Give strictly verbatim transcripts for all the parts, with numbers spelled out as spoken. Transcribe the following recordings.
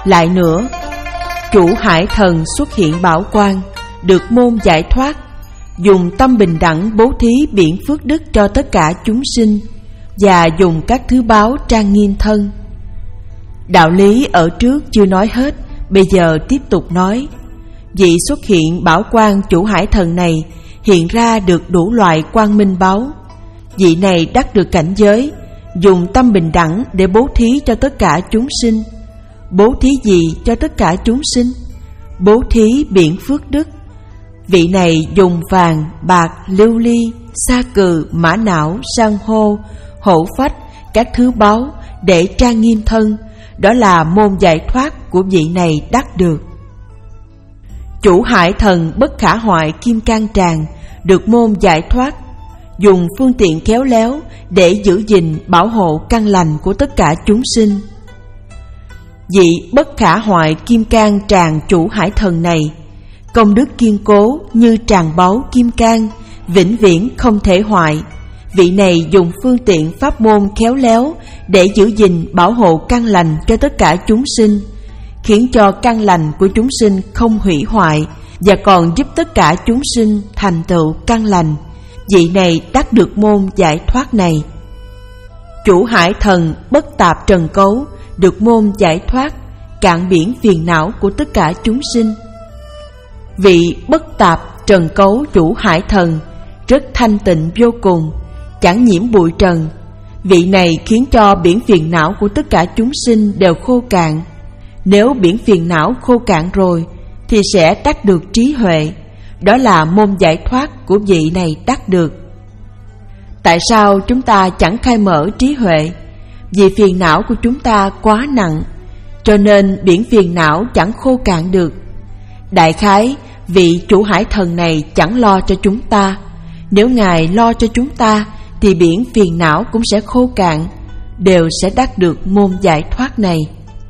Lại nữa, chủ hải thần xuất hiện bảo quang, được môn giải thoát, dùng tâm bình đẳng bố thí biển phước đức cho tất cả chúng sinh, và dùng các thứ báu trang nghiêm thân. Đạo lý ở trước chưa nói hết, bây giờ tiếp tục nói. Vị xuất hiện bảo quang chủ hải thần này hiện ra được đủ loại quang minh báu. Vị này đắc được cảnh giới, dùng tâm bình đẳng để bố thí cho tất cả chúng sinh. Bố thí gì cho tất cả chúng sinh? Bố thí biển phước đức. Vị này dùng vàng, bạc, lưu ly, sa cừ, mã não, san hô, hổ phách, các thứ báu để trang nghiêm thân. Đó là môn giải thoát của vị này đắc được. Chủ hải thần bất khả hoại kim cang tràng được môn giải thoát, dùng phương tiện khéo léo để giữ gìn bảo hộ căn lành của tất cả chúng sinh. Vị bất khả hoại kim cang tràng chủ hải thần này, công đức kiên cố như tràng báu kim cang, vĩnh viễn không thể hoại. Vị này dùng phương tiện pháp môn khéo léo để giữ gìn bảo hộ căn lành cho tất cả chúng sinh, khiến cho căn lành của chúng sinh không hủy hoại, và còn giúp tất cả chúng sinh thành tựu căn lành. Vị này đắc được môn giải thoát này. Chủ hải thần bất tạp trần cấu được môn giải thoát, cạn biển phiền não của tất cả chúng sinh. Vị bất tạp trần cấu chủ hải thần rất thanh tịnh vô cùng, chẳng nhiễm bụi trần. Vị này khiến cho biển phiền não của tất cả chúng sinh đều khô cạn. Nếu biển phiền não khô cạn rồi thì sẽ đắc được trí huệ. Đó là môn giải thoát của vị này đắc được. Tại sao chúng ta chẳng khai mở trí huệ? Vì phiền não của chúng ta quá nặng, cho nên biển phiền não chẳng khô cạn được. Đại khái, vị chủ hải thần này chẳng lo cho chúng ta. Nếu Ngài lo cho chúng ta thì biển phiền não cũng sẽ khô cạn, đều sẽ đắc được môn giải thoát này.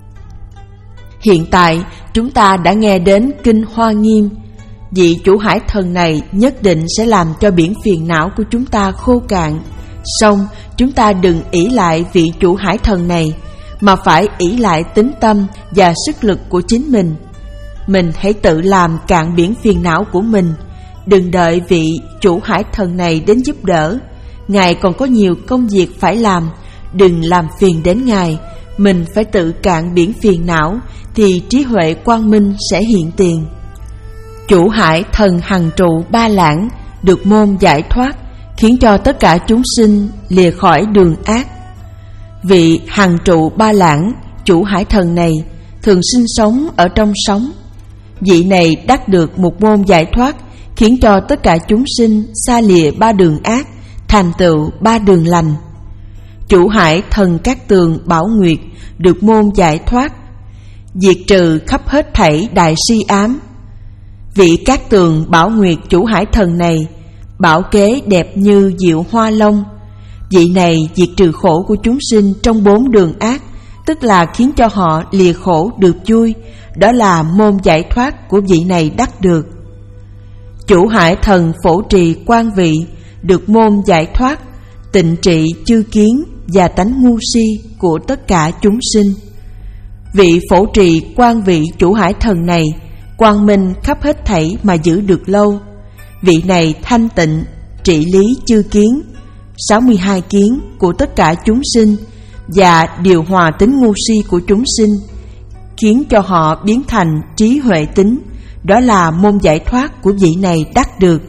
Hiện tại chúng ta đã nghe đến Kinh Hoa Nghiêm. Vị chủ hải thần này nhất định sẽ làm cho biển phiền não của chúng ta khô cạn. Song chúng ta đừng ỷ lại vị chủ hải thần này, mà phải ỷ lại tín tâm và sức lực của chính mình. Mình hãy tự làm cạn biển phiền não của mình. Đừng đợi vị chủ hải thần này đến giúp đỡ. Ngài còn có nhiều công việc phải làm. Đừng làm phiền đến Ngài. Mình phải tự cạn biển phiền não, thì trí huệ quang minh sẽ hiện tiền. Chủ hải thần hằng trụ ba lãng được môn giải thoát, khiến cho tất cả chúng sinh lìa khỏi đường ác. Vị hằng trụ ba lãng chủ hải thần này thường sinh sống ở trong sóng. Vị này đắc được một môn giải thoát, khiến cho tất cả chúng sinh xa lìa ba đường ác, thành tựu ba đường lành. Chủ hải thần các tường bảo nguyệt được môn giải thoát, diệt trừ khắp hết thảy đại si ám. Vị các tường bảo nguyệt chủ hải thần này bảo kế đẹp như diệu hoa long. Vị này diệt trừ khổ của chúng sinh trong bốn đường ác, tức là khiến cho họ lìa khổ được vui. Đó là môn giải thoát của vị này đắc được. Chủ hải thần phổ trì quan vị được môn giải thoát, tịnh trị chư kiến và tánh ngu si của tất cả chúng sinh. Vị phổ trì quan vị chủ hải thần này quang minh khắp hết thảy mà giữ được lâu. Vị này thanh tịnh trị lý chư kiến, sáu mươi hai kiến của tất cả chúng sinh, và điều hòa tính ngu si của chúng sinh, khiến cho họ biến thành trí huệ tính. Đó là môn giải thoát của vị này đắc được.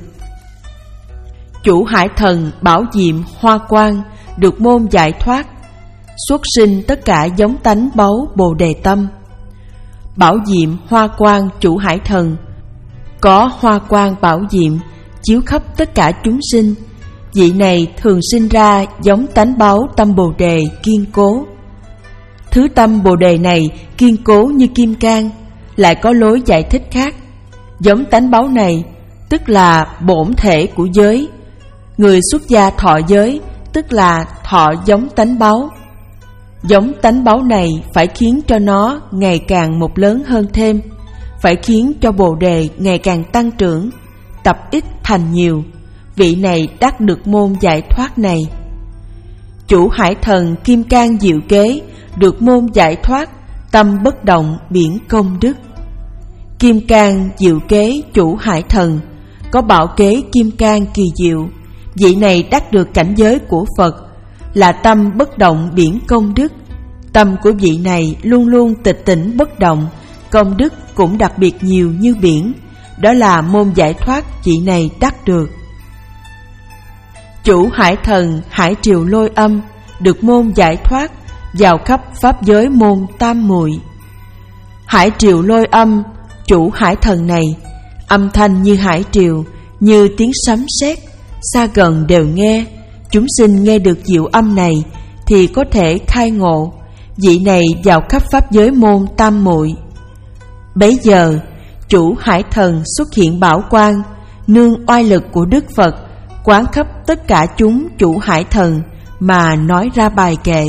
Chủ hải thần bảo diệm hoa quang được môn giải thoát, xuất sinh tất cả giống tánh báu bồ đề tâm. Bảo diệm hoa quang chủ hải thần có hoa quang bảo diệm chiếu khắp tất cả chúng sinh. Vị này thường sinh ra giống tánh báu tâm bồ đề kiên cố. Thứ tâm bồ đề này kiên cố như kim cang. Lại có lối giải thích khác. Giống tánh báu này tức là bổn thể của giới. Người xuất gia thọ giới tức là thọ giống tánh báu. Giống tánh báu này phải khiến cho nó ngày càng một lớn hơn thêm, phải khiến cho bồ đề ngày càng tăng trưởng, tập ít thành nhiều. Vị này đắc được môn giải thoát này. Chủ hải thần kim cang diệu kế được môn giải thoát, tâm bất động biển công đức. Kim cang diệu kế chủ hải thần, có bảo kế kim cang kỳ diệu. Vị này đắc được cảnh giới của Phật, là tâm bất động biển công đức. Tâm của vị này luôn luôn tịch tỉnh bất động, công đức cũng đặc biệt nhiều như biển. Đó là môn giải thoát vị này đắc được. Chủ hải thần hải triều lôi âm, được môn giải thoát, vào khắp pháp giới môn tam muội. Hải triều lôi âm, chủ hải thần này, âm thanh như hải triều, như tiếng sấm sét, xa gần đều nghe. Chúng sinh nghe được diệu âm này thì có thể khai ngộ. Vị này vào khắp pháp giới môn tam muội. Bấy giờ chủ hải thần xuất hiện bảo quang, nương oai lực của Đức Phật, quán khắp tất cả chúng chủ hải thần mà nói ra bài kệ.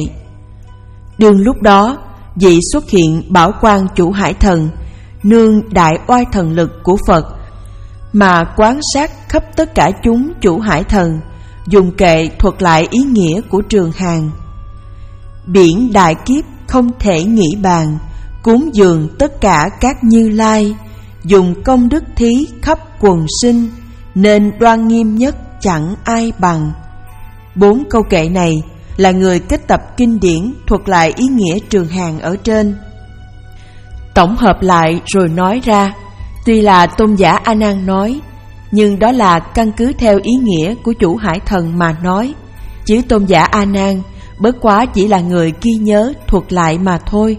Đương lúc đó, vị xuất hiện bảo quang chủ hải thần, nương đại oai thần lực của Phật mà quán sát khắp tất cả chúng chủ hải thần, dùng kệ thuật lại ý nghĩa của trường hàng. Biển đại kiếp không thể nghĩ bàn, cúng dường tất cả các Như Lai, dùng công đức thí khắp quần sinh, nên đoan nghiêm nhất chẳng ai bằng. Bốn câu kệ này là người kết tập kinh điển thuật lại ý nghĩa trường hàng ở trên, tổng hợp lại rồi nói ra. Tuy là tôn giả A Nan nói, nhưng đó là căn cứ theo ý nghĩa của chủ hải thần mà nói, chứ tôn giả A Nan bất quá chỉ là người ghi nhớ thuật lại mà thôi.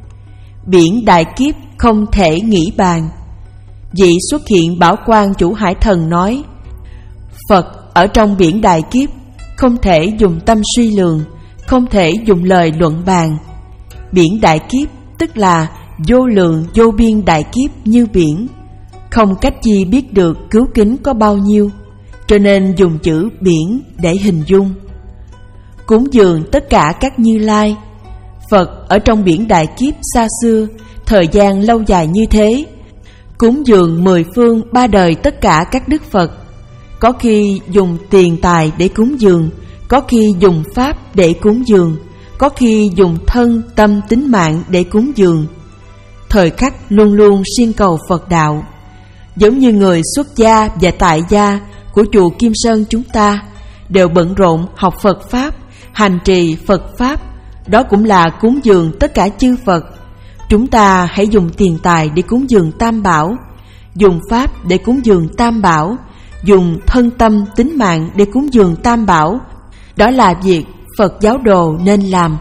Biển đại kiếp không thể nghĩ bàn. Vị xuất hiện bảo quang chủ hải thần nói, Phật ở trong biển đại kiếp không thể dùng tâm suy lường, không thể dùng lời luận bàn. Biển đại kiếp tức là vô lượng vô biên đại kiếp như biển, không cách chi biết được cứu kính có bao nhiêu, cho nên dùng chữ biển để hình dung. Cúng dường tất cả các Như Lai. Phật ở trong biển đại kiếp xa xưa, thời gian lâu dài như thế, cúng dường mười phương ba đời tất cả các Đức Phật. Có khi dùng tiền tài để cúng dường, có khi dùng pháp để cúng dường, có khi dùng thân tâm tính mạng để cúng dường. Thời khắc luôn luôn siêng cầu Phật đạo. Giống như người xuất gia và tại gia của chùa Kim Sơn chúng ta đều bận rộn học Phật Pháp, hành trì Phật Pháp, đó cũng là cúng dường tất cả chư Phật. Chúng ta hãy dùng tiền tài để cúng dường Tam Bảo, dùng pháp để cúng dường Tam Bảo, dùng thân tâm tính mạng để cúng dường Tam Bảo. Đó là việc Phật giáo đồ nên làm.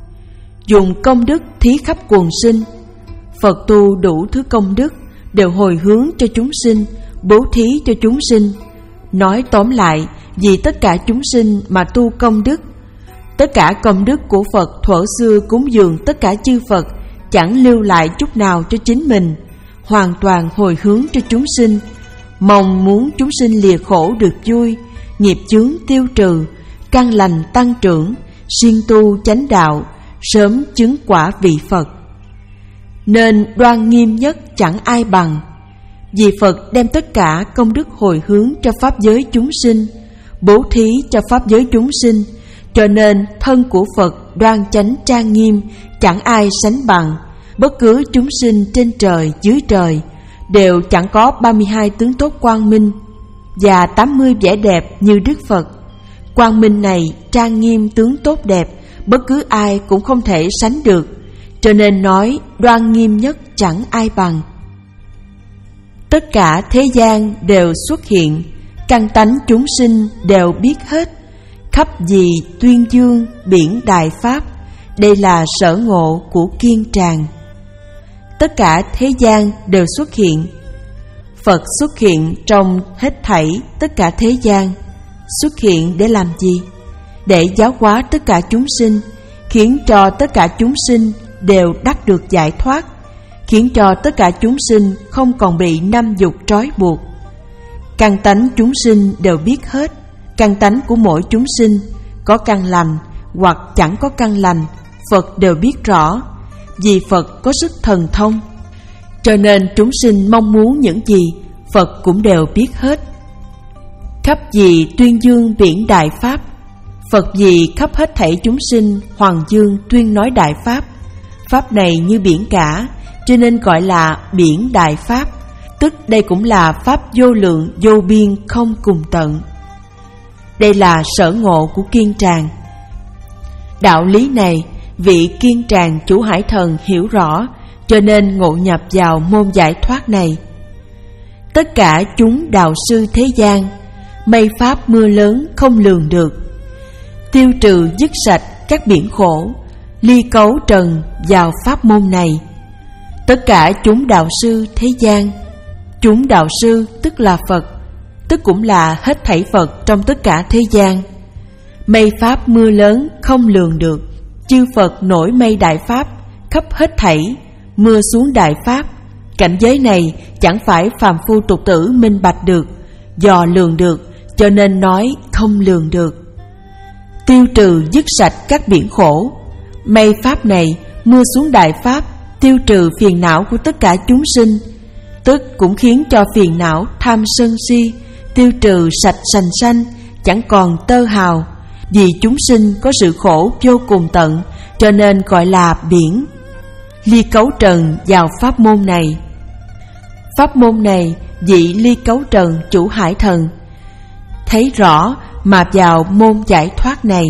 Dùng công đức thí khắp quần sinh. Phật tu đủ thứ công đức đều hồi hướng cho chúng sinh, bố thí cho chúng sinh. Nói tóm lại, vì tất cả chúng sinh mà tu công đức. Tất cả công đức của Phật thuở xưa cúng dường tất cả chư Phật, chẳng lưu lại chút nào cho chính mình, hoàn toàn hồi hướng cho chúng sinh, mong muốn chúng sinh lìa khổ được vui, nghiệp chướng tiêu trừ, căn lành tăng trưởng, siêng tu chánh đạo, sớm chứng quả vị Phật. Nên đoan nghiêm nhất chẳng ai bằng. Vì Phật đem tất cả công đức hồi hướng cho pháp giới chúng sinh, bố thí cho pháp giới chúng sinh, cho nên thân của Phật đoan chánh trang nghiêm, chẳng ai sánh bằng. Bất cứ chúng sinh trên trời dưới trời đều chẳng có ba mươi hai tướng tốt quang minh và tám mươi vẻ đẹp như Đức Phật. Quang minh này trang nghiêm tướng tốt đẹp, bất cứ ai cũng không thể sánh được, cho nên nói đoan nghiêm nhất chẳng ai bằng. Tất cả thế gian đều xuất hiện, căn tánh chúng sinh đều biết hết. Khắp gì tuyên dương biển đại pháp, đây là sở ngộ của Kiên Tràng. Tất cả thế gian đều xuất hiện. Phật xuất hiện trong hết thảy tất cả thế gian. Xuất hiện để làm gì? Để giáo hóa tất cả chúng sinh, khiến cho tất cả chúng sinh đều đắc được giải thoát, khiến cho tất cả chúng sinh không còn bị năm dục trói buộc. Căn tánh chúng sinh đều biết hết. Căn tánh của mỗi chúng sinh, có căn lành hoặc chẳng có căn lành, Phật đều biết rõ. Vì Phật có sức thần thông, cho nên chúng sinh mong muốn những gì, Phật cũng đều biết hết. Khắp gì tuyên dương biển đại pháp. Phật vì khắp hết thảy chúng sinh hoàng dương tuyên nói đại pháp. Pháp này như biển cả, cho nên gọi là biển đại Pháp, tức đây cũng là Pháp vô lượng vô biên không cùng tận. Đây là sở ngộ của Kiên Tràng. Đạo lý này vị Kiên Tràng chủ Hải Thần hiểu rõ, cho nên ngộ nhập vào môn giải thoát này. Tất cả chúng đạo sư thế gian, mây pháp mưa lớn không lường được, tiêu trừ dứt sạch các biển khổ, ly cấu trần vào pháp môn này. Tất cả chúng đạo sư thế gian, chúng đạo sư tức là Phật, tức cũng là hết thảy Phật trong tất cả thế gian. Mây pháp mưa lớn không lường được, chư Phật nổi mây đại pháp khắp hết thảy, mưa xuống đại pháp. Cảnh giới này chẳng phải phàm phu tục tử minh bạch được, dò lường được, cho nên nói không lường được. Tiêu trừ dứt sạch các biển khổ, mây pháp này mưa xuống đại pháp, tiêu trừ phiền não của tất cả chúng sinh, tức cũng khiến cho phiền não tham sân si tiêu trừ sạch sành sanh, chẳng còn tơ hào. Vì chúng sinh có sự khổ vô cùng tận, cho nên gọi là biển. Ly cấu trần vào pháp môn này. Pháp môn này vị ly cấu trần chủ Hải Thần thấy rõ mà vào môn giải thoát này.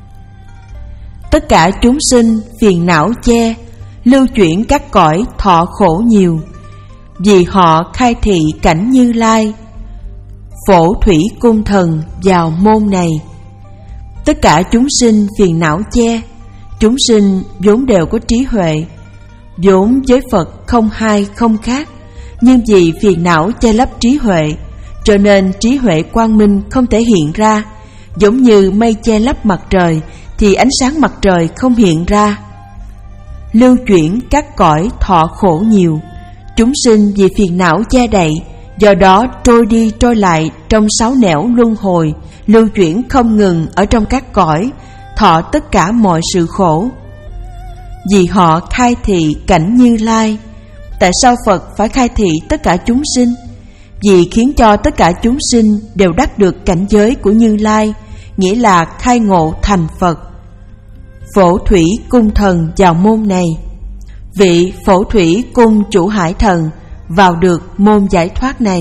Tất cả chúng sinh phiền não che, lưu chuyển các cõi thọ khổ nhiều, vì họ khai thị cảnh Như Lai. Phổ thủy cung thần vào môn này. Tất cả chúng sinh phiền não che, chúng sinh vốn đều có trí huệ, vốn với Phật không hai không khác, nhưng vì phiền não che lấp trí huệ, cho nên trí huệ quang minh không thể hiện ra. Giống như mây che lấp mặt trời thì ánh sáng mặt trời không hiện ra. Lưu chuyển các cõi thọ khổ nhiều, chúng sinh vì phiền não che đậy, do đó trôi đi trôi lại trong sáu nẻo luân hồi, lưu chuyển không ngừng ở trong các cõi, thọ tất cả mọi sự khổ. Vì họ khai thị cảnh Như Lai. Tại sao Phật phải khai thị tất cả chúng sinh? Vì khiến cho tất cả chúng sinh đều đắc được cảnh giới của Như Lai, nghĩa là khai ngộ thành Phật. Phổ thủy cung thần vào môn này. Vị phổ thủy cung chủ Hải Thần vào được môn giải thoát này.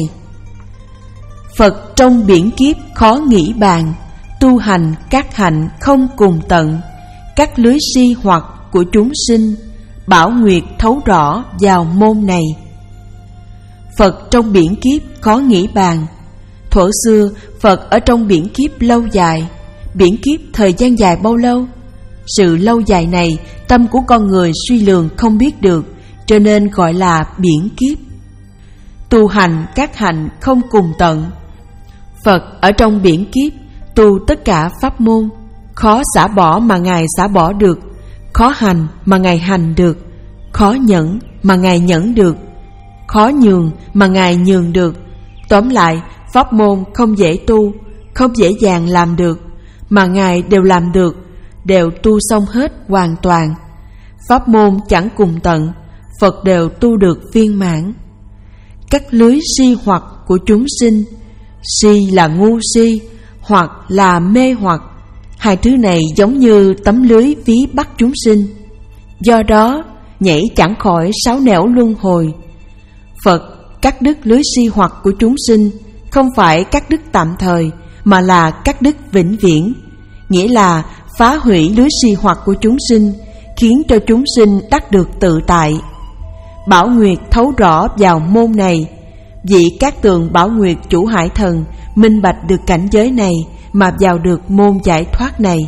Phật trong biển kiếp khó nghĩ bàn, tu hành các hạnh không cùng tận, các lưới si hoặc của chúng sinh, bảo nguyệt thấu rõ vào môn này. Phật trong biển kiếp khó nghĩ bàn. Thuở xưa Phật ở trong biển kiếp lâu dài. Biển kiếp thời gian dài bao lâu? Sự lâu dài này tâm của con người suy lường không biết được, cho nên gọi là biển kiếp. Tu hành các hạnh không cùng tận. Phật ở trong biển kiếp tu tất cả pháp môn, khó xả bỏ mà Ngài xả bỏ được, khó hành mà Ngài hành được, khó nhẫn mà Ngài nhẫn được, khó nhường mà Ngài nhường được. Tóm lại, pháp môn không dễ tu, không dễ dàng làm được, mà Ngài đều làm được, đều tu xong hết hoàn toàn. Pháp môn chẳng cùng tận, Phật đều tu được viên mãn. Các lưới si hoặc của chúng sinh, si là ngu si, hoặc là mê hoặc. Hai thứ này giống như tấm lưới ví bắt chúng sinh, do đó nhảy chẳng khỏi sáu nẻo luân hồi. Phật cắt đứt lưới si hoặc của chúng sinh, không phải cắt đứt tạm thời, mà là cắt đứt vĩnh viễn, nghĩa là phá hủy lưới si hoặc của chúng sinh, khiến cho chúng sinh đắc được tự tại. Bảo Nguyệt thấu rõ vào môn này. Vị Cát Tường Bảo Nguyệt chủ Hải Thần minh bạch được cảnh giới này mà vào được môn giải thoát này.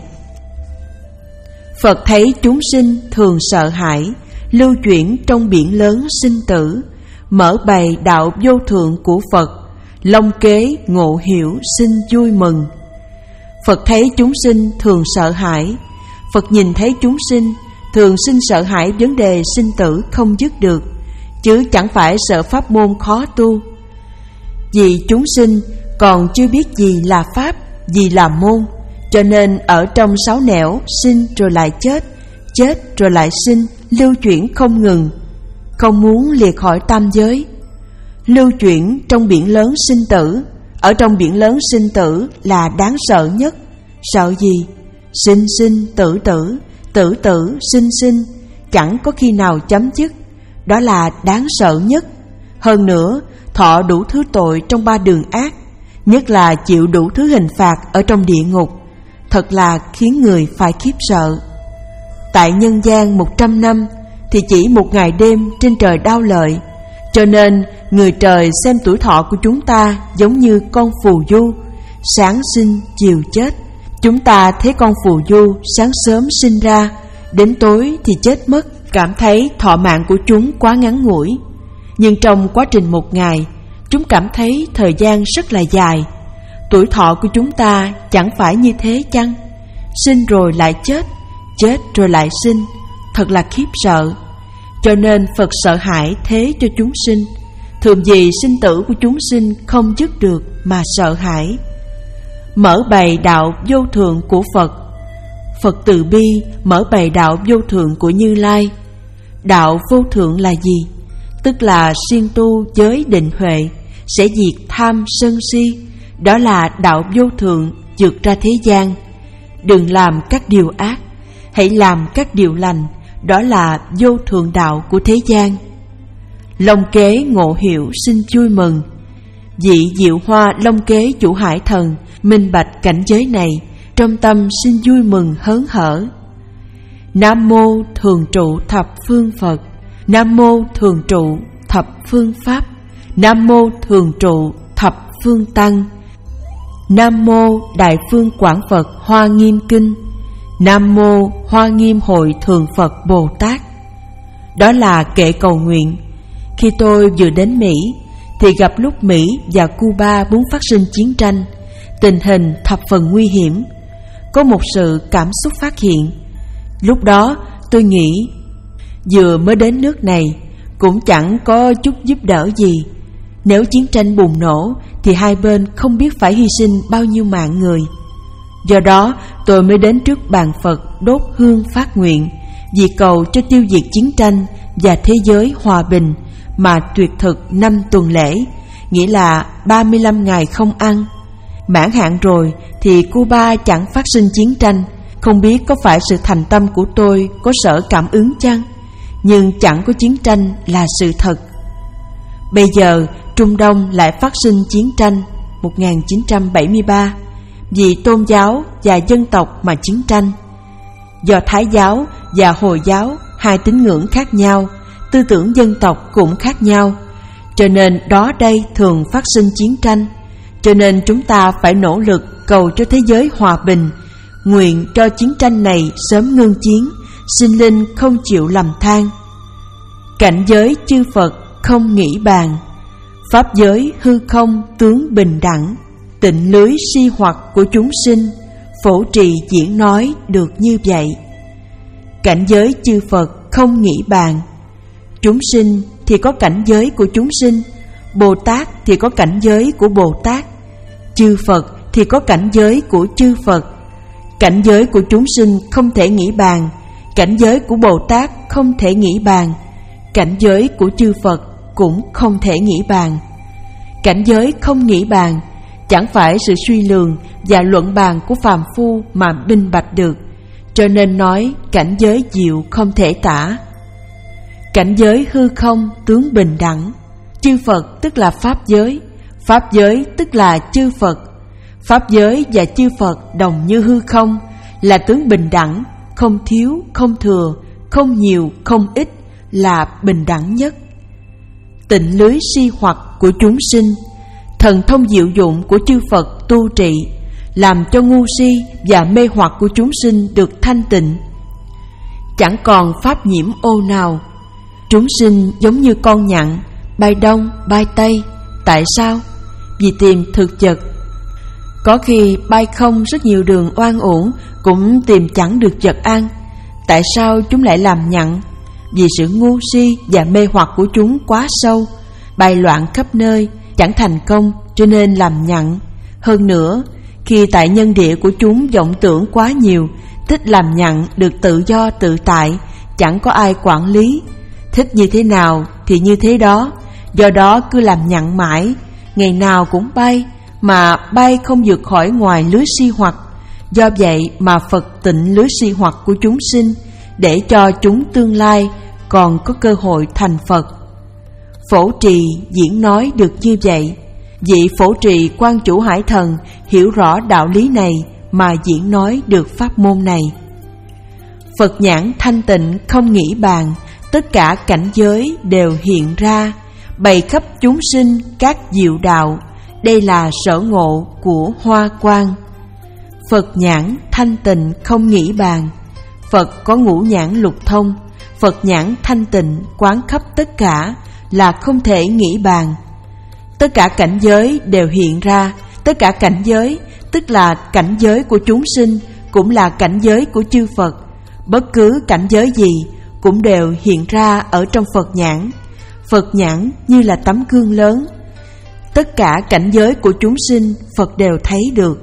Phật thấy chúng sinh thường sợ hãi, lưu chuyển trong biển lớn sinh tử, mở bày đạo vô thượng của Phật, long kế ngộ hiểu xin vui mừng. Phật thấy chúng sinh thường sợ hãi. Phật nhìn thấy chúng sinh thường sinh sợ hãi vấn đề sinh tử không dứt được, chứ chẳng phải sợ pháp môn khó tu. Vì chúng sinh còn chưa biết gì là pháp, gì là môn, cho nên ở trong sáu nẻo sinh rồi lại chết, chết rồi lại sinh, lưu chuyển không ngừng, không muốn liệt khỏi tam giới. Lưu chuyển trong biển lớn sinh tử. Ở trong biển lớn sinh tử là đáng sợ nhất. Sợ gì? Sinh sinh tử tử, tử tử sinh sinh, chẳng có khi nào chấm dứt. Đó là đáng sợ nhất. Hơn nữa, thọ đủ thứ tội trong ba đường ác, nhất là chịu đủ thứ hình phạt ở trong địa ngục, thật là khiến người phải khiếp sợ. Tại nhân gian một trăm năm thì chỉ một ngày đêm trên trời đao lợi, cho nên người trời xem tuổi thọ của chúng ta giống như con phù du, sáng sinh chiều chết. Chúng ta thấy con phù du sáng sớm sinh ra, đến tối thì chết mất, cảm thấy thọ mạng của chúng quá ngắn ngủi. Nhưng trong quá trình một ngày, chúng cảm thấy thời gian rất là dài. Tuổi thọ của chúng ta chẳng phải như thế chăng? Sinh rồi lại chết, chết rồi lại sinh, thật là khiếp sợ. Cho nên Phật sợ hãi thế cho chúng sinh, thường vì sinh tử của chúng sinh không dứt được mà sợ hãi. Mở bày đạo vô thượng của Phật. Phật từ bi mở bày đạo vô thượng của Như Lai. Đạo vô thượng là gì? Tức là siêng tu giới định huệ, sẽ diệt tham sân si. Đó là đạo vô thượng vượt ra thế gian. Đừng làm các điều ác, hãy làm các điều lành. Đó là vô thượng đạo của thế gian. Long kế ngộ hiểu xin vui mừng. Vị diệu hoa long kế chủ hải thần minh bạch cảnh giới này, trong tâm xin vui mừng hớn hở. Nam mô thường trụ thập phương Phật. Nam mô thường trụ thập phương Pháp. Nam mô thường trụ thập phương Tăng. Nam mô Đại Phương Quảng Phật Hoa Nghiêm Kinh. Nam mô Hoa Nghiêm Hội Thường Phật Bồ Tát. Đó là kệ cầu nguyện. Khi tôi vừa đến Mỹ thì gặp lúc Mỹ và Cuba muốn phát sinh chiến tranh, tình hình thập phần nguy hiểm. Có một sự cảm xúc phát hiện. Lúc đó tôi nghĩ, vừa mới đến nước này cũng chẳng có chút giúp đỡ gì. Nếu chiến tranh bùng nổ thì hai bên không biết phải hy sinh bao nhiêu mạng người. Do đó tôi mới đến trước bàn Phật đốt hương phát nguyện, vì cầu cho tiêu diệt chiến tranh và thế giới hòa bình, mà tuyệt thực năm tuần lễ, nghĩa là ba mươi lăm ngày không ăn. Mãn hạn rồi thì Cuba chẳng phát sinh chiến tranh. Không biết có phải sự thành tâm của tôi có sở cảm ứng chăng? Nhưng chẳng có chiến tranh là sự thật. Bây giờ Trung Đông lại phát sinh chiến tranh một nghìn chín trăm bảy mươi ba, vì tôn giáo và dân tộc mà chiến tranh. Do Thái giáo và Hồi giáo hai tín ngưỡng khác nhau, tư tưởng dân tộc cũng khác nhau, cho nên đó đây thường phát sinh chiến tranh. Cho nên chúng ta phải nỗ lực cầu cho thế giới hòa bình, nguyện cho chiến tranh này sớm ngưng chiến, sinh linh không chịu lầm than. Cảnh giới chư Phật không nghĩ bàn, pháp giới hư không tướng bình đẳng. Tịnh lưới si hoặc của chúng sinh, phổ trì diễn nói được như vậy. Cảnh giới chư Phật không nghĩ bàn. Chúng sinh thì có cảnh giới của chúng sinh, Bồ Tát thì có cảnh giới của Bồ Tát, chư Phật thì có cảnh giới của chư Phật. Cảnh giới của chúng sinh không thể nghĩ bàn, cảnh giới của Bồ Tát không thể nghĩ bàn, cảnh giới của chư Phật cũng không thể nghĩ bàn. Cảnh giới không nghĩ bàn chẳng phải sự suy lường và luận bàn của phàm phu mà minh bạch được, cho nên nói cảnh giới diệu không thể tả. Cảnh giới hư không tướng bình đẳng. Chư Phật tức là pháp giới, pháp giới tức là chư Phật. Pháp giới và chư Phật đồng như hư không, là tướng bình đẳng, không thiếu, không thừa, không nhiều, không ít, là bình đẳng nhất. Tịnh lưới si hoặc của chúng sinh, thần thông diệu dụng của chư Phật tu trị, làm cho ngu si và mê hoặc của chúng sinh được thanh tịnh, chẳng còn pháp nhiễm ô nào. Chúng sinh giống như con nhặng, bay đông, bay tây. Tại sao? Vì tìm thực vật. Có khi bay không rất nhiều đường oan uổng, cũng tìm chẳng được vật ăn. Tại sao chúng lại làm nhặng? Vì sự ngu si và mê hoặc của chúng quá sâu, bay loạn khắp nơi, chẳng thành công, cho nên làm nhặng. Hơn nữa, khi tại nhân địa của chúng vọng tưởng quá nhiều, thích làm nhặng được tự do tự tại, chẳng có ai quản lý. Thích như thế nào thì như thế đó, do đó cứ làm nhặng mãi, ngày nào cũng bay, mà bay không vượt khỏi ngoài lưới si hoặc. Do vậy mà Phật tịnh lưới si hoặc của chúng sinh, để cho chúng tương lai còn có cơ hội thành Phật. Phổ Trì diễn nói được như vậy. Vị Phổ Trì Quan Chủ Hải Thần hiểu rõ đạo lý này mà diễn nói được pháp môn này. Phật nhãn thanh tịnh không nghĩ bàn, tất cả cảnh giới đều hiện ra, bày khắp chúng sinh các diệu đạo. Đây là sở ngộ của Hoa Quang. Phật nhãn thanh tịnh không nghĩ bàn. Phật có ngũ nhãn lục thông. Phật nhãn thanh tịnh quán khắp tất cả, là không thể nghĩ bàn. Tất cả cảnh giới đều hiện ra. Tất cả cảnh giới tức là cảnh giới của chúng sinh, cũng là cảnh giới của chư Phật. Bất cứ cảnh giới gì cũng đều hiện ra ở trong Phật nhãn. Phật nhãn như là tấm gương lớn. Tất cả cảnh giới của chúng sinh Phật đều thấy được.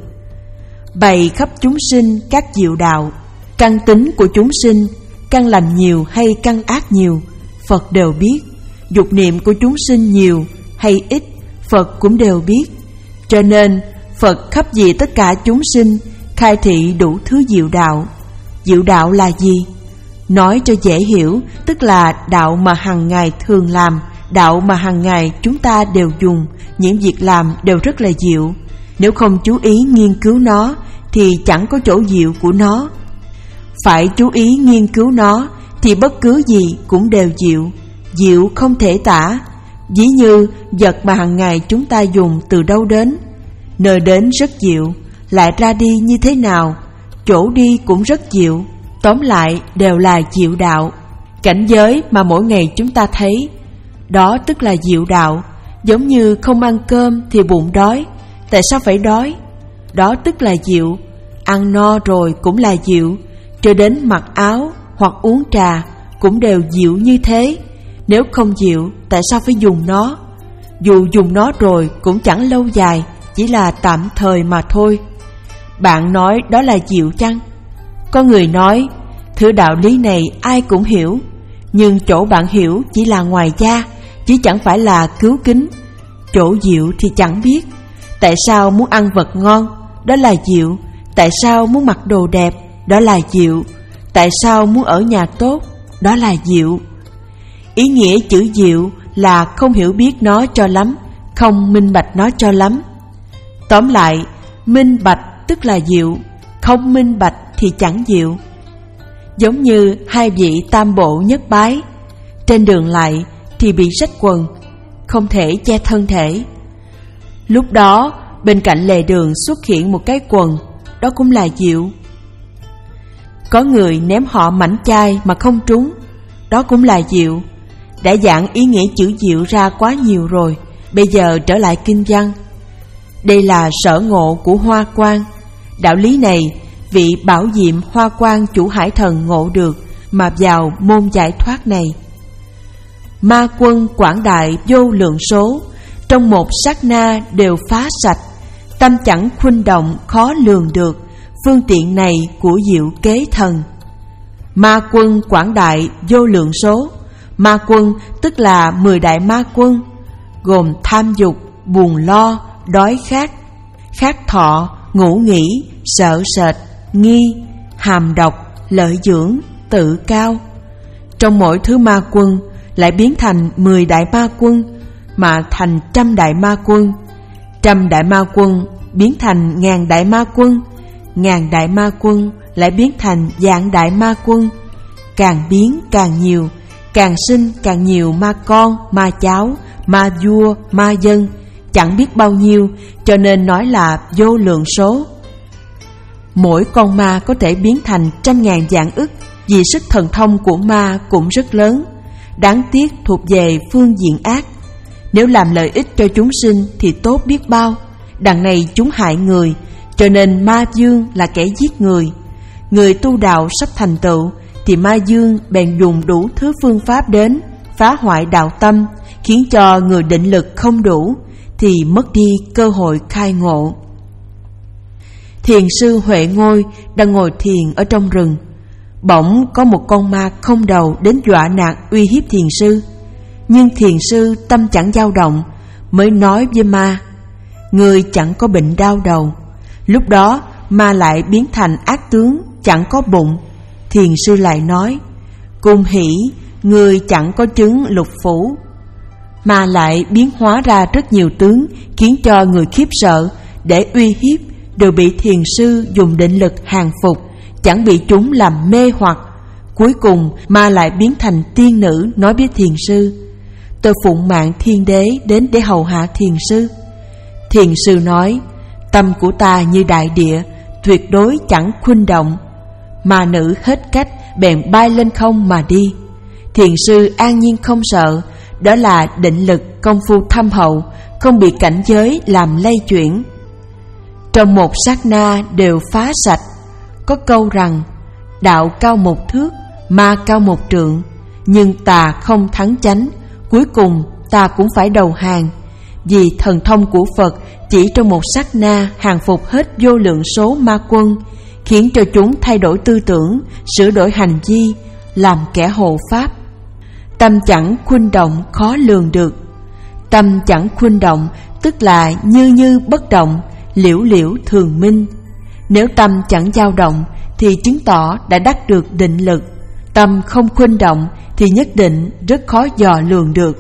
Bày khắp chúng sinh các diệu đạo. Căn tính của chúng sinh, căn lành nhiều hay căn ác nhiều, Phật đều biết. Dục niệm của chúng sinh nhiều hay ít, Phật cũng đều biết. Cho nên Phật khắp vì tất cả chúng sinh, khai thị đủ thứ diệu đạo. Diệu đạo là gì? Nói cho dễ hiểu, tức là đạo mà hàng ngày thường làm, đạo mà hàng ngày chúng ta đều dùng, những việc làm đều rất là diệu. Nếu không chú ý nghiên cứu nó thì chẳng có chỗ diệu của nó. Phải chú ý nghiên cứu nó thì bất cứ gì cũng đều diệu, diệu không thể tả. Ví như vật mà hàng ngày chúng ta dùng từ đâu đến, nơi đến rất diệu, lại ra đi như thế nào, chỗ đi cũng rất diệu. Tóm lại đều là diệu đạo. Cảnh giới mà mỗi ngày chúng ta thấy, đó tức là diệu đạo. Giống như không ăn cơm thì bụng đói, tại sao phải đói? Đó tức là diệu. Ăn no rồi cũng là diệu. Cho đến mặc áo hoặc uống trà cũng đều diệu như thế. Nếu không diệu, tại sao phải dùng nó? Dù dùng nó rồi cũng chẳng lâu dài, chỉ là tạm thời mà thôi. Bạn nói đó là diệu chăng? Có người nói, thứ đạo lý này ai cũng hiểu, nhưng chỗ bạn hiểu chỉ là ngoài da, chứ chẳng phải là cứu kính. Chỗ diệu thì chẳng biết. Tại sao muốn ăn vật ngon? Đó là diệu. Tại sao muốn mặc đồ đẹp? Đó là diệu. Tại sao muốn ở nhà tốt? Đó là diệu. Ý nghĩa chữ diệu là không hiểu biết nó cho lắm, không minh bạch nó cho lắm. Tóm lại, minh bạch tức là diệu, không minh bạch thì chẳng diệu. Giống như hai vị tam bộ nhất bái, trên đường lại thì bị rách quần, không thể che thân thể. Lúc đó bên cạnh lề đường xuất hiện một cái quần, đó cũng là diệu. Có người ném họ mảnh chai mà không trúng, đó cũng là diệu. Đã giảng ý nghĩa chữ diệu ra quá nhiều rồi, bây giờ trở lại kinh văn. Đây là sở ngộ của Hoa Quang. Đạo lý này vị Bảo Diệm Hoa Quang Chủ Hải Thần ngộ được mà vào môn giải thoát này. Ma quân quảng đại vô lượng số, trong một sát na đều phá sạch. Tâm chẳng khuynh động khó lường được, phương tiện này của diệu kế thần. Ma quân quảng đại vô lượng số. Ma quân tức là mười đại ma quân, gồm tham dục, buồn lo, đói khát, khát thọ, ngủ nghỉ, sợ sệt, nghi, hàm độc, lợi dưỡng, tự cao. Trong mỗi thứ ma quân lại biến thành mười đại ma quân, mà thành trăm đại ma quân. Trăm đại ma quân biến thành ngàn đại ma quân, ngàn đại ma quân lại biến thành vạn đại ma quân. Càng biến càng nhiều, càng sinh càng nhiều ma con, ma cháu, ma vua, ma dân, chẳng biết bao nhiêu, cho nên nói là vô lượng số. Mỗi con ma có thể biến thành trăm ngàn vạn ức, vì sức thần thông của ma cũng rất lớn. Đáng tiếc thuộc về phương diện ác. Nếu làm lợi ích cho chúng sinh thì tốt biết bao. Đằng này chúng hại người, cho nên ma dương là kẻ giết người. Người tu đạo sắp thành tựu thì ma dương bèn dùng đủ thứ phương pháp đến phá hoại đạo tâm, khiến cho người định lực không đủ thì mất đi cơ hội khai ngộ. Thiền sư Huệ Ngôi đang ngồi thiền ở trong rừng. Bỗng có một con ma không đầu đến dọa nạt uy hiếp thiền sư. Nhưng thiền sư tâm chẳng dao động, mới nói với ma: người chẳng có bệnh đau đầu. Lúc đó ma lại biến thành ác tướng, chẳng có bụng. Thiền sư lại nói: Cung hỷ, người chẳng có chứng lục phủ, mà lại biến hóa ra rất nhiều tướng khiến cho người khiếp sợ, để uy hiếp, đều bị thiền sư dùng định lực hàng phục, chẳng bị chúng làm mê hoặc. Cuối cùng mà lại biến thành tiên nữ nói với thiền sư: tôi phụng mạng thiên đế đến để hầu hạ thiền sư. Thiền sư nói: tâm của ta như đại địa, tuyệt đối chẳng khuynh động. Mà nữ hết cách bèn bay lên không mà đi. Thiền sư an nhiên không sợ, đó là định lực công phu thâm hậu, không bị cảnh giới làm lay chuyển. Trong một sát na đều phá sạch. Có câu rằng đạo cao một thước, ma cao một trượng, nhưng tà không thắng chánh, cuối cùng ta cũng phải đầu hàng. Vì thần thông của Phật chỉ trong một sát na hàng phục hết vô lượng số ma quân, khiến cho chúng thay đổi tư tưởng, sửa đổi hành vi, làm kẻ hộ pháp. Tâm chẳng khuynh động khó lường được. Tâm chẳng khuynh động tức là như như bất động, liễu liễu thường minh. Nếu tâm chẳng dao động thì chứng tỏ đã đắc được định lực. Tâm không khuynh động thì nhất định rất khó dò lường được.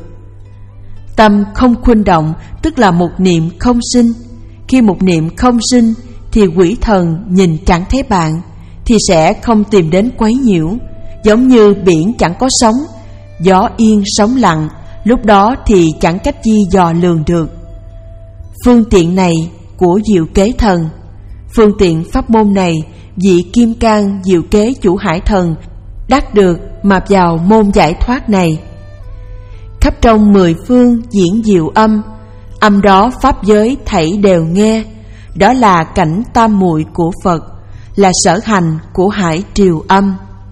Tâm không khuynh động tức là một niệm không sinh. Khi một niệm không sinh thì quỷ thần nhìn chẳng thấy bạn, thì sẽ không tìm đến quấy nhiễu. Giống như biển chẳng có sóng, gió yên sóng lặng, lúc đó thì chẳng cách gì dò lường được. Phương tiện này của diệu kế thần. Phương tiện pháp môn này, vị kim cang diệu kế chủ hải thần đắc được mà vào môn giải thoát này. Khắp trong mười phương diễn diệu âm, âm đó pháp giới thảy đều nghe. Đó là cảnh tam muội của Phật, là sở hành của hải triều âm.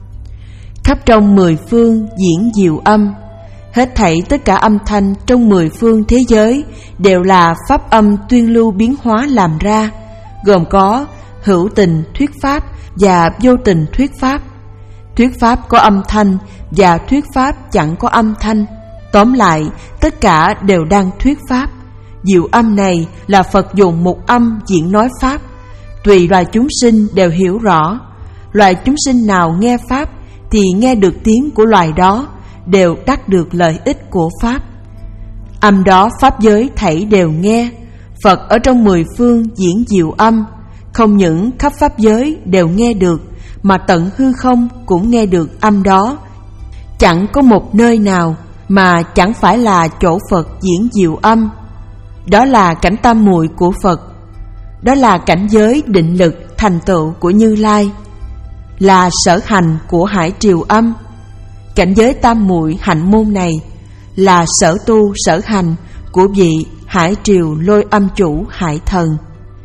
Khắp trong mười phương diễn diệu âm, hết thảy tất cả âm thanh trong mười phương thế giới đều là pháp âm tuyên lưu biến hóa làm ra, gồm có hữu tình thuyết pháp và vô tình thuyết pháp. Thuyết pháp có âm thanh và thuyết pháp chẳng có âm thanh. Tóm lại, tất cả đều đang thuyết pháp. Diệu âm này là Phật dùng một âm diễn nói pháp, tùy loài chúng sinh đều hiểu rõ. Loài chúng sinh nào nghe pháp thì nghe được tiếng của loài đó, đều đắc được lợi ích của pháp. Âm đó pháp giới thảy đều nghe. Phật ở trong mười phương diễn diệu âm, không những khắp pháp giới đều nghe được, mà tận hư không cũng nghe được âm đó. Chẳng có một nơi nào mà chẳng phải là chỗ Phật diễn diệu âm. Đó là cảnh tam muội của Phật. Đó là cảnh giới định lực thành tựu của Như Lai, là sở hành của hải triều âm. Cảnh giới tam muội hạnh môn này là sở tu sở hành của vị hải triều lôi âm chủ hải thần.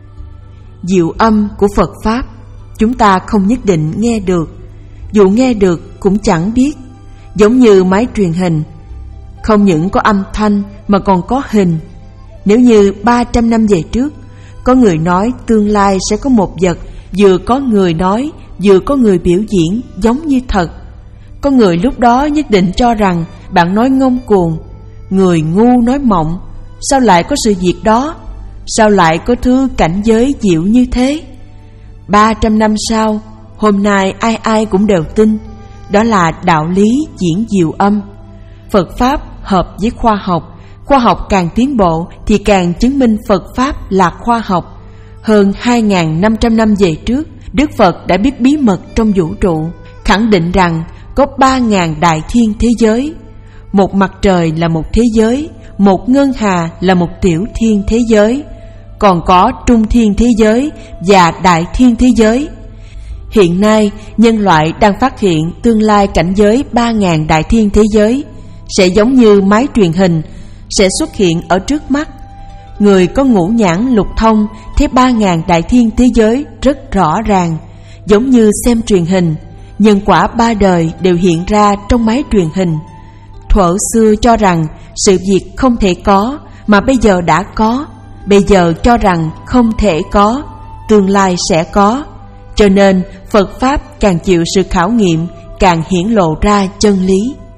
Diệu âm của Phật Pháp chúng ta không nhất định nghe được, dù nghe được cũng chẳng biết. Giống như máy truyền hình, không những có âm thanh mà còn có hình. Nếu như ba trăm năm về trước, có người nói tương lai sẽ có một vật, vừa có người nói, vừa có người biểu diễn giống như thật, có người lúc đó nhất định cho rằng bạn nói ngông cuồng, người ngu nói mộng. Sao lại có sự việc đó? Sao lại có thứ cảnh giới diệu như thế? Ba trăm năm sau, hôm nay ai ai cũng đều tin. Đó là đạo lý diễn diệu âm. Phật Pháp hợp với khoa học. Khoa học càng tiến bộ thì càng chứng minh Phật Pháp là khoa học. Hơn hai nghìn năm trăm năm về trước, Đức Phật đã biết bí mật trong vũ trụ, khẳng định rằng có ba nghìn đại thiên thế giới. Một mặt trời là một thế giới, một ngân hà là một tiểu thiên thế giới, còn có trung thiên thế giới và đại thiên thế giới. Hiện nay, nhân loại đang phát hiện tương lai cảnh giới ba nghìn đại thiên thế giới sẽ giống như máy truyền hình, sẽ xuất hiện ở trước mắt. Người có ngũ nhãn lục thông thấy ba nghìn đại thiên thế giới rất rõ ràng, giống như xem truyền hình. Nhân quả ba đời đều hiện ra trong máy truyền hình. Thuở xưa cho rằng sự việc không thể có, mà bây giờ đã có. Bây giờ cho rằng không thể có, tương lai sẽ có. Cho nên Phật Pháp càng chịu sự khảo nghiệm, càng hiển lộ ra chân lý.